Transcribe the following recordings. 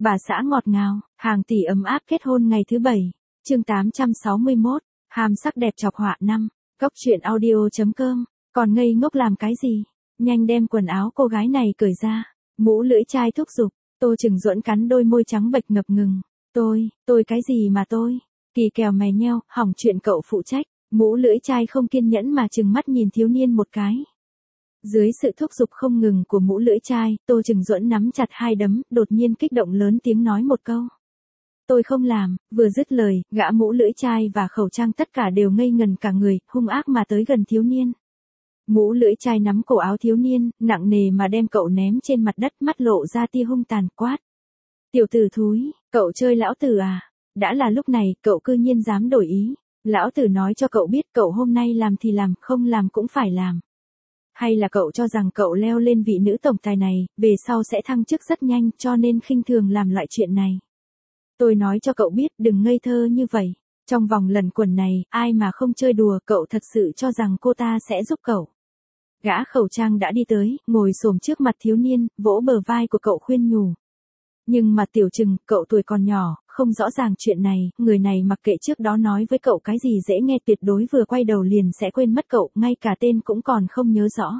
Bà xã ngọt ngào, hàng tỷ ấm áp kết hôn ngày thứ 7. Chương 861, hàm sắc đẹp chọc họa 5. Cốc truyện audio.com. Còn ngây ngốc làm cái gì? Nhanh đem quần áo cô gái này cởi ra. Mũ lưỡi chai thúc giục. Tô Chừng Duẫn cắn đôi môi trắng bệch ngập ngừng. Tôi cái gì mà tôi? Kỳ kèo mè nheo, hỏng chuyện cậu phụ trách. Mũ lưỡi chai không kiên nhẫn mà trừng mắt nhìn thiếu niên một cái. Dưới sự thúc giục không ngừng của mũ lưỡi chai, Tô Chừng Duẫn nắm chặt hai đấm, đột nhiên kích động lớn tiếng nói một câu. Tôi không làm, vừa dứt lời, gã mũ lưỡi chai và khẩu trang tất cả đều ngây ngần cả người, hung ác mà tới gần thiếu niên. Mũ lưỡi chai nắm cổ áo thiếu niên, nặng nề mà đem cậu ném trên mặt đất, mắt lộ ra tia hung tàn quát. Tiểu tử thúi, cậu chơi lão tử à? Đã là lúc này, cậu cư nhiên dám đổi ý. Lão tử nói cho cậu biết cậu hôm nay làm thì làm, không làm cũng phải làm. Hay là cậu cho rằng cậu leo lên vị nữ tổng tài này, về sau sẽ thăng chức rất nhanh cho nên khinh thường làm loại chuyện này. Tôi nói cho cậu biết đừng ngây thơ như vậy. Trong vòng lần quần này, ai mà không chơi đùa cậu thật sự cho rằng cô ta sẽ giúp cậu. Gã khẩu trang đã đi tới, ngồi xổm trước mặt thiếu niên, vỗ bờ vai của cậu khuyên nhủ. Nhưng mà Tiểu Chừng, cậu tuổi còn nhỏ, không rõ ràng chuyện này, người này mặc kệ trước đó nói với cậu cái gì dễ nghe tuyệt đối vừa quay đầu liền sẽ quên mất cậu, ngay cả tên cũng còn không nhớ rõ.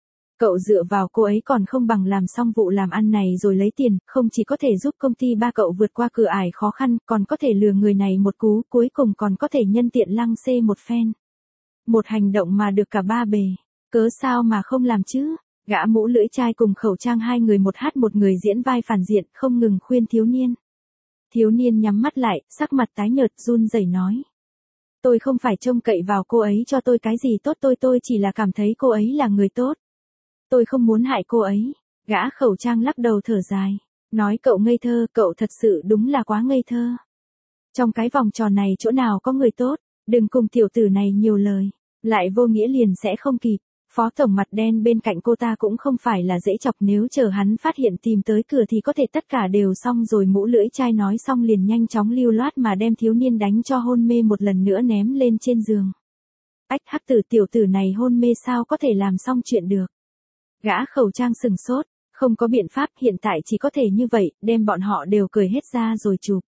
Cậu dựa vào cô ấy còn không bằng làm xong vụ làm ăn này rồi lấy tiền, không chỉ có thể giúp công ty ba cậu vượt qua cửa ải khó khăn, còn có thể lừa người này một cú, cuối cùng còn có thể nhân tiện lăng xê một phen. Một hành động mà được cả ba bề, cớ sao mà không làm chứ? Gã mũ lưỡi chai cùng khẩu trang hai người một hát một người diễn vai phản diện, không ngừng khuyên thiếu niên. Thiếu niên nhắm mắt lại, sắc mặt tái nhợt run rẩy nói. Tôi không phải trông cậy vào cô ấy cho tôi cái gì tốt, tôi chỉ là cảm thấy cô ấy là người tốt. Tôi không muốn hại cô ấy. Gã khẩu trang lắc đầu thở dài. Nói cậu ngây thơ, cậu thật sự đúng là quá ngây thơ. Trong cái vòng tròn này chỗ nào có người tốt, đừng cùng tiểu tử này nhiều lời. Lại vô nghĩa liền sẽ không kịp. Phó tổng mặt đen bên cạnh cô ta cũng không phải là dễ chọc, nếu chờ hắn phát hiện tìm tới cửa thì có thể tất cả đều xong rồi. Mũ lưỡi chai nói xong liền nhanh chóng lưu loát mà đem thiếu niên đánh cho hôn mê một lần nữa ném lên trên giường. Ách hắc tử, tiểu tử này hôn mê sao có thể làm xong chuyện được. Gã khẩu trang sừng sốt, không có biện pháp, hiện tại chỉ có thể như vậy, đem bọn họ đều cười hết ra rồi chụp.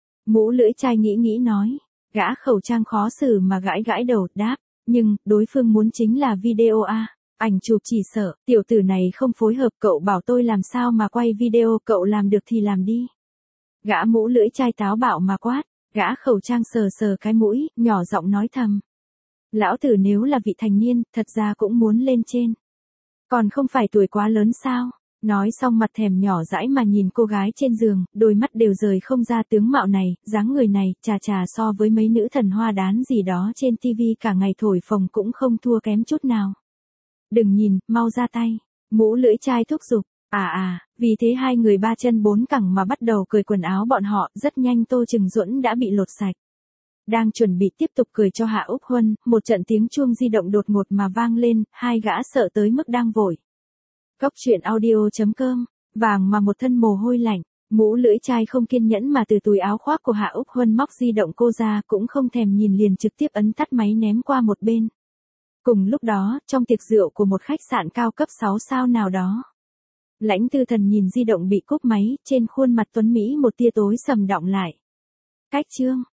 Mũ lưỡi chai nghĩ nói, gã khẩu trang khó xử mà gãi đầu, đáp. Nhưng, đối phương muốn chính là video a, ảnh chụp chỉ sợ, tiểu tử này không phối hợp, cậu bảo tôi làm sao mà quay video, cậu làm được thì làm đi. Gã mũ lưỡi chai táo bạo mà quát, gã khẩu trang sờ cái mũi, nhỏ giọng nói thầm. Lão tử nếu là vị thành niên, thật ra cũng muốn lên trên. Còn không phải tuổi quá lớn sao? Nói xong mặt thèm nhỏ dãi mà nhìn cô gái trên giường, đôi mắt đều rời không ra tướng mạo này, dáng người này, chà so với mấy nữ thần hoa đán gì đó trên tivi cả ngày thổi phồng cũng không thua kém chút nào. Đừng nhìn, mau ra tay. Mũ lưỡi chai thúc giục. Vì thế hai người ba chân bốn cẳng mà bắt đầu cởi quần áo bọn họ, rất nhanh Tô Chừng Duẫn đã bị lột sạch. Đang chuẩn bị tiếp tục cười cho Hạ Úc Huân, một trận tiếng chuông di động đột ngột mà vang lên, hai gã sợ tới mức đang vội. Cốc truyện audio.com, vàng mà một thân mồ hôi lạnh, mũ lưỡi chai không kiên nhẫn mà từ túi áo khoác của Hạ Úc Huân móc di động cô ra, cũng không thèm nhìn liền trực tiếp ấn tắt máy ném qua một bên. Cùng lúc đó, trong tiệc rượu của một khách sạn cao cấp 6 sao nào đó. Lãnh Tư Thần nhìn di động bị cúp máy, trên khuôn mặt tuấn Mỹ một tia tối sầm đọng lại. Cách chương.